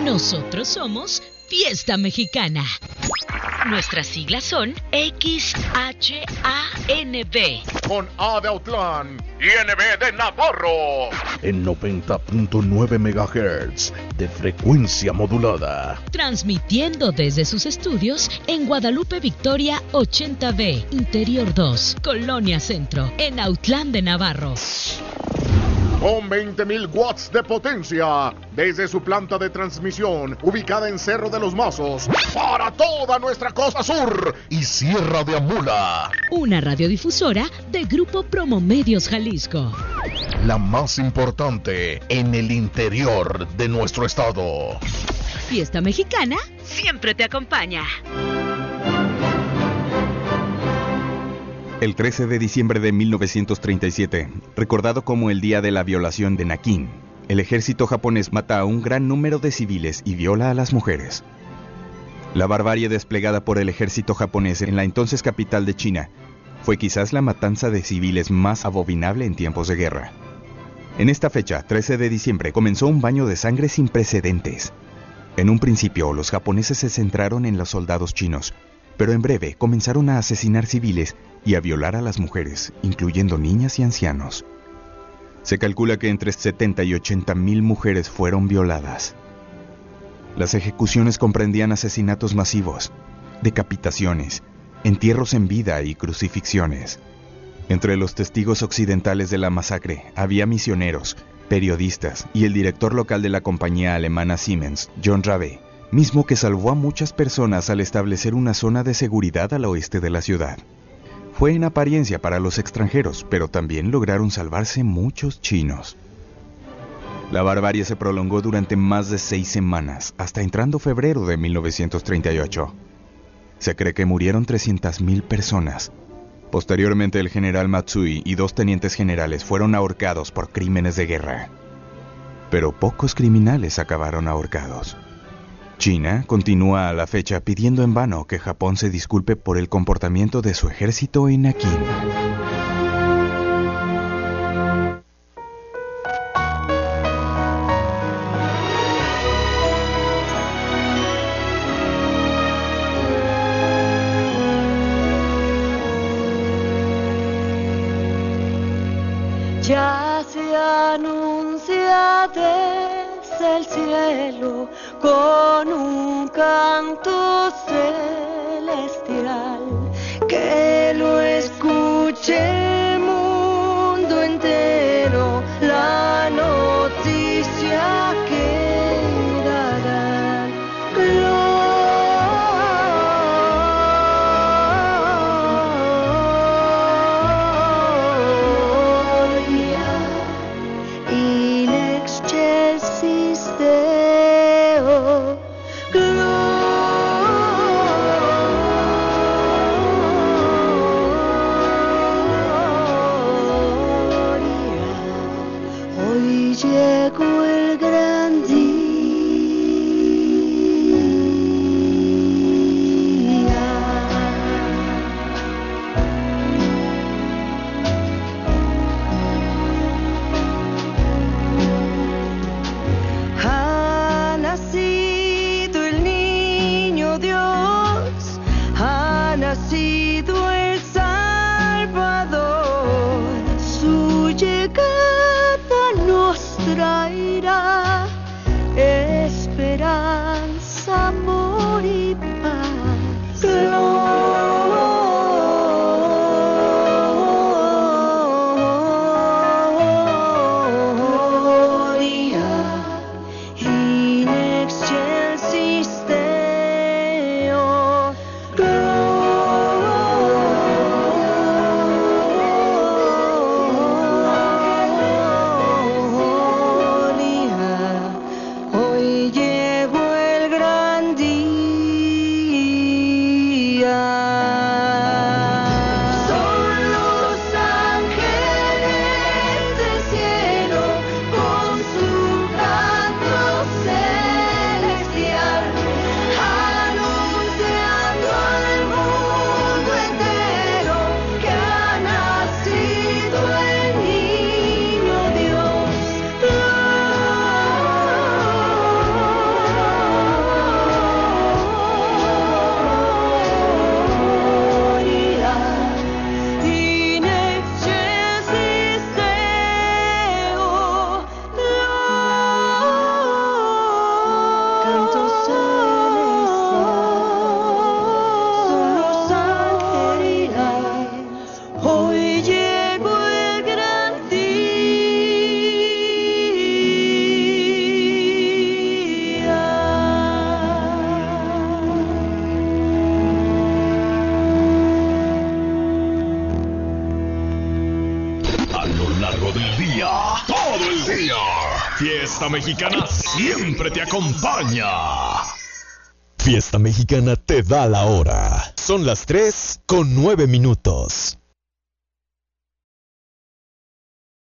Nosotros somos Fiesta Mexicana. Nuestras siglas son XHANB. Con A de Autlán y NB de Navarro. En 90.9 MHz de frecuencia modulada. Transmitiendo desde sus estudios en Guadalupe Victoria 80B, Interior 2, Colonia Centro, en Autlán de Navarro. Con 20.000 watts de potencia, desde su planta de transmisión, ubicada en Cerro de los Mazos, para toda nuestra costa sur y Sierra de Amula. Una radiodifusora de Grupo Promomedios Jalisco. La más importante en el interior de nuestro estado. Fiesta Mexicana siempre te acompaña. El 13 de diciembre de 1937, recordado como el día de la violación de Nankín, el ejército japonés mata a un gran número de civiles y viola a las mujeres. La barbarie desplegada por el ejército japonés en la entonces capital de China fue quizás la matanza de civiles más abominable en tiempos de guerra. En esta fecha, 13 de diciembre, comenzó un baño de sangre sin precedentes. En un principio, los japoneses se centraron en los soldados chinos, pero en breve comenzaron a asesinar civiles y a violar a las mujeres, incluyendo niñas y ancianos. Se calcula que entre 70 y 80 mil mujeres fueron violadas. Las ejecuciones comprendían asesinatos masivos, decapitaciones, entierros en vida y crucifixiones. Entre los testigos occidentales de la masacre había misioneros, periodistas y el director local de la compañía alemana Siemens, John Rabe, mismo que salvó a muchas personas al establecer una zona de seguridad al oeste de la ciudad. Fue en apariencia para los extranjeros, pero también lograron salvarse muchos chinos. La barbarie se prolongó durante más de 6 semanas, hasta entrando febrero de 1938. Se cree que murieron 300.000 personas. Posteriormente, el general Matsui y 2 tenientes generales fueron ahorcados por crímenes de guerra. Pero pocos criminales acabaron ahorcados. China continúa a la fecha pidiendo en vano que Japón se disculpe por el comportamiento de su ejército en Nankín. Ya se anuncia desde el cielo con un canto celestial, que lo escuche el mundo entero, la noticia que dará gloria in excelsis Deo. Fiesta Mexicana siempre te acompaña. Fiesta Mexicana te da la hora. Son las 3:09.